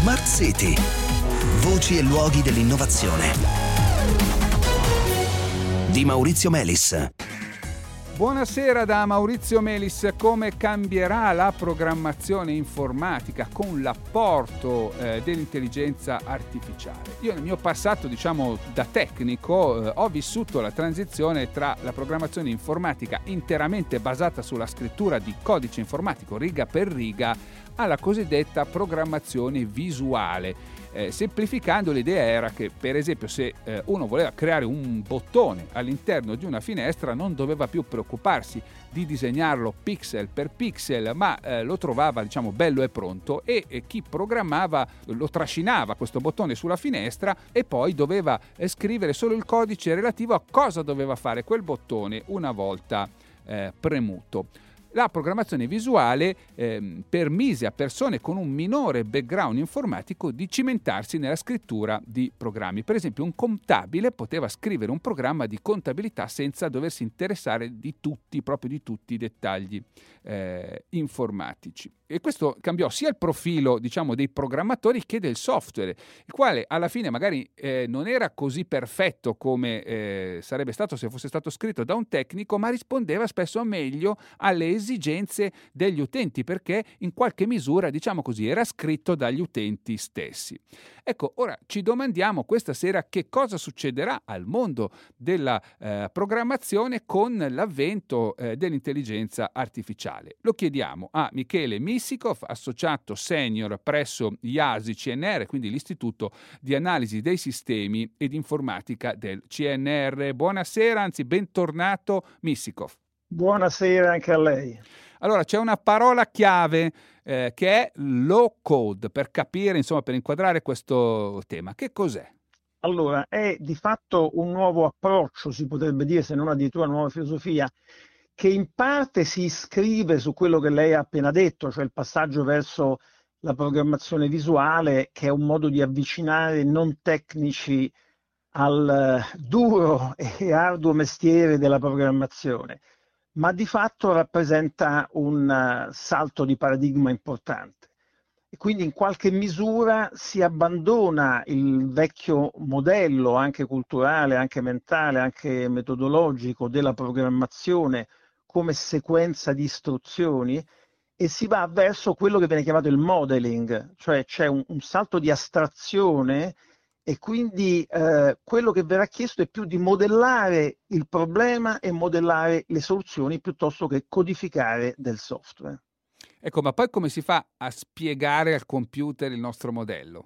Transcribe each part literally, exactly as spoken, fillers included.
Smart City. Voci e luoghi dell'innovazione. Di Maurizio Melis. Buonasera da Maurizio Melis. Come cambierà la programmazione informatica con l'apporto eh, dell'intelligenza artificiale? Io nel mio passato, diciamo da tecnico, eh, ho vissuto la transizione tra la programmazione informatica interamente basata sulla scrittura di codice informatico riga per riga alla cosiddetta programmazione visuale. Eh, semplificando, l'idea era che, per esempio, se eh, uno voleva creare un bottone all'interno di una finestra, non doveva più preoccuparsi di disegnarlo pixel per pixel, ma eh, lo trovava, diciamo, bello e pronto, e, e chi programmava lo trascinava questo bottone sulla finestra e poi doveva eh, scrivere solo il codice relativo a cosa doveva fare quel bottone una volta eh, premuto. La programmazione visuale eh, permise a persone con un minore background informatico di cimentarsi nella scrittura di programmi. Per esempio, un contabile poteva scrivere un programma di contabilità senza doversi interessare di tutti, proprio di tutti i dettagli eh, informatici. E questo cambiò sia il profilo, diciamo, dei programmatori che del software, il quale alla fine magari eh, non era così perfetto come eh, sarebbe stato se fosse stato scritto da un tecnico, ma rispondeva spesso meglio alle esigenze degli utenti, perché in qualche misura, diciamo così, era scritto dagli utenti stessi. Ecco, ora ci domandiamo questa sera che cosa succederà al mondo della eh, programmazione con l'avvento eh, dell'intelligenza artificiale. Lo chiediamo a Michele Missikov, associato senior presso I A S I C N R, quindi l'Istituto di Analisi dei Sistemi ed Informatica del C N R. Buonasera, anzi bentornato Missikov. Buonasera anche a lei. Allora, c'è una parola chiave eh, che è low code, per capire, insomma, per inquadrare questo tema. Che cos'è? Allora, è di fatto un nuovo approccio, si potrebbe dire, se non addirittura una nuova filosofia, che in parte si iscrive su quello che lei ha appena detto, cioè il passaggio verso la programmazione visuale, che è un modo di avvicinare non tecnici al duro e arduo mestiere della programmazione, ma di fatto rappresenta un salto di paradigma importante. E quindi in qualche misura si abbandona il vecchio modello, anche culturale, anche mentale, anche metodologico, della programmazione come sequenza di istruzioni, e si va verso quello che viene chiamato il modeling, cioè c'è un, un salto di astrazione, e quindi eh, quello che verrà chiesto è più di modellare il problema e modellare le soluzioni piuttosto che codificare del software. Ecco, ma poi come si fa a spiegare al computer il nostro modello?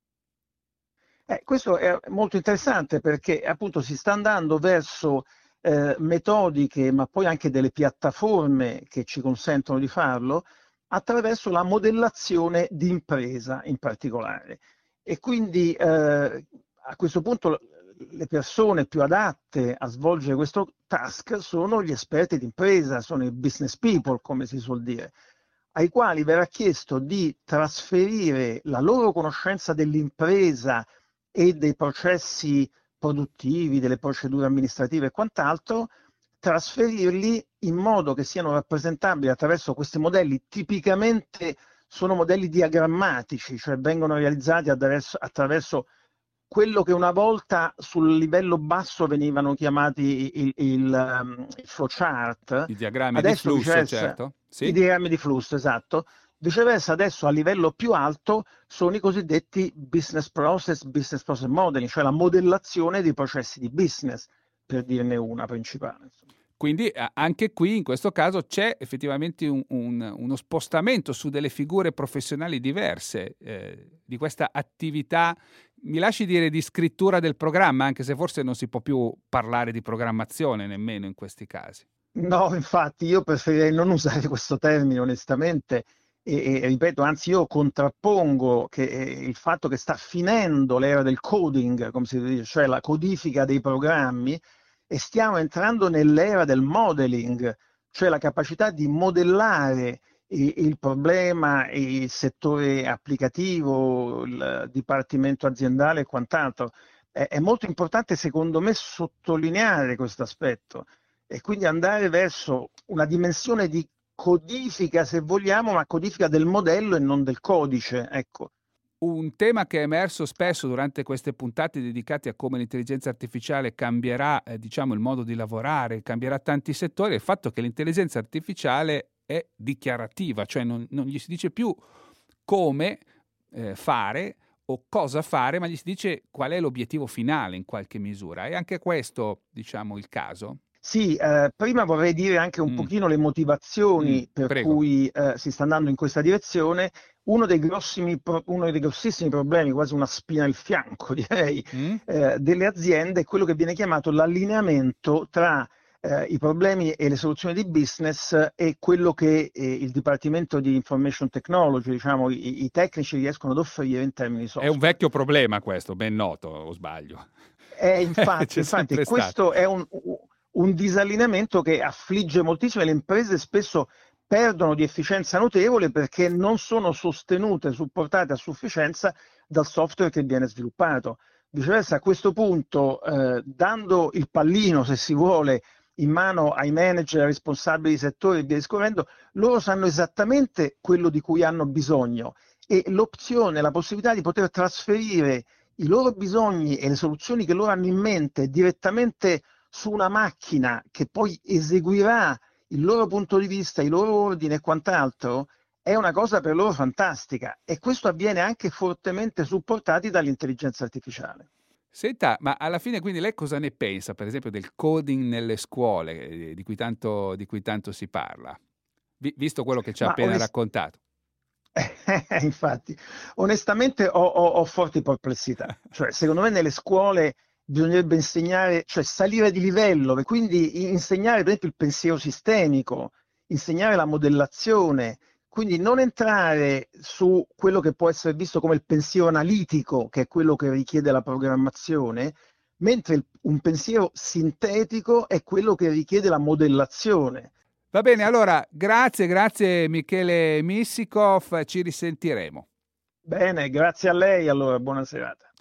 Eh, questo è molto interessante, perché appunto si sta andando verso eh, metodiche, ma poi anche delle piattaforme che ci consentono di farlo, attraverso la modellazione di impresa in particolare. E quindi eh, a questo punto le persone più adatte a svolgere questo task sono gli esperti d'impresa, sono i business people, come si suol dire, ai quali verrà chiesto di trasferire la loro conoscenza dell'impresa e dei processi produttivi, delle procedure amministrative e quant'altro, trasferirli in modo che siano rappresentabili attraverso questi modelli. Tipicamente sono modelli diagrammatici, cioè vengono realizzati attraverso, attraverso quello che una volta sul livello basso venivano chiamati il, il, um, il flowchart. I diagrammi adesso, di flusso, certo. Sì. I diagrammi di flusso, esatto. Viceversa, adesso a livello più alto sono i cosiddetti business process, business process modeling, cioè la modellazione dei processi di business, per dirne una principale. Quindi anche qui, in questo caso, c'è effettivamente un, un, uno spostamento su delle figure professionali diverse eh, di questa attività, mi lasci dire, di scrittura del programma, anche se forse non si può più parlare di programmazione nemmeno in questi casi. No, infatti io preferirei non usare questo termine onestamente, e, e ripeto, anzi io contrappongo che eh, il fatto che sta finendo l'era del coding, come si dice, cioè la codifica dei programmi, e stiamo entrando nell'era del modeling, cioè la capacità di modellare il, il problema, il settore applicativo, il dipartimento aziendale e quant'altro. È, è molto importante, secondo me, sottolineare questo aspetto e quindi andare verso una dimensione di codifica, se vogliamo, ma codifica del modello e non del codice, ecco. Un tema che è emerso spesso durante queste puntate dedicate a come l'intelligenza artificiale cambierà, eh, diciamo, il modo di lavorare, cambierà tanti settori, è il fatto che l'intelligenza artificiale è dichiarativa, cioè non, non gli si dice più come eh, fare o cosa fare, ma gli si dice qual è l'obiettivo finale in qualche misura. È anche questo, diciamo, il caso? Sì, eh, prima vorrei dire anche un Mm. pochino le motivazioni Mm, per prego. cui eh, si sta andando in questa direzione. Uno dei, grossimi, pro- uno dei grossissimi problemi, quasi una spina nel fianco, direi, Mm? eh, delle aziende è quello che viene chiamato l'allineamento tra eh, i problemi e le soluzioni di business e quello che eh, il Dipartimento di Information Technology, diciamo, i, i tecnici riescono ad offrire in termini di È software. un vecchio problema questo, ben noto, o sbaglio? Eh, infatti, C'è infatti sempre stato. questo è un, un disallineamento che affligge moltissimo e le imprese spesso perdono di efficienza notevole perché non sono sostenute, supportate a sufficienza dal software che viene sviluppato. Viceversa, a questo punto, eh, dando il pallino, se si vuole, in mano ai manager, ai responsabili di settore e via discorrendo, loro sanno esattamente quello di cui hanno bisogno e l'opzione, la possibilità di poter trasferire i loro bisogni e le soluzioni che loro hanno in mente direttamente su una macchina che poi eseguirà il loro punto di vista, i loro ordini e quant'altro, è una cosa per loro fantastica e questo avviene anche fortemente supportati dall'intelligenza artificiale. Senta, ma alla fine quindi lei cosa ne pensa, per esempio, del coding nelle scuole, eh, di cui tanto, di cui tanto si parla, Vi- visto quello che ci ha Ma appena onest- raccontato? Eh, infatti, onestamente ho, ho- ho forti perplessità. Cioè, secondo me nelle scuole bisognerebbe insegnare, cioè salire di livello e quindi insegnare per esempio il pensiero sistemico, insegnare la modellazione, quindi non entrare su quello che può essere visto come il pensiero analitico, che è quello che richiede la programmazione, mentre il- un pensiero sintetico è quello che richiede la modellazione. Va bene, allora, grazie, grazie Michele Missikov, ci risentiremo. Bene, grazie a lei, allora buona serata.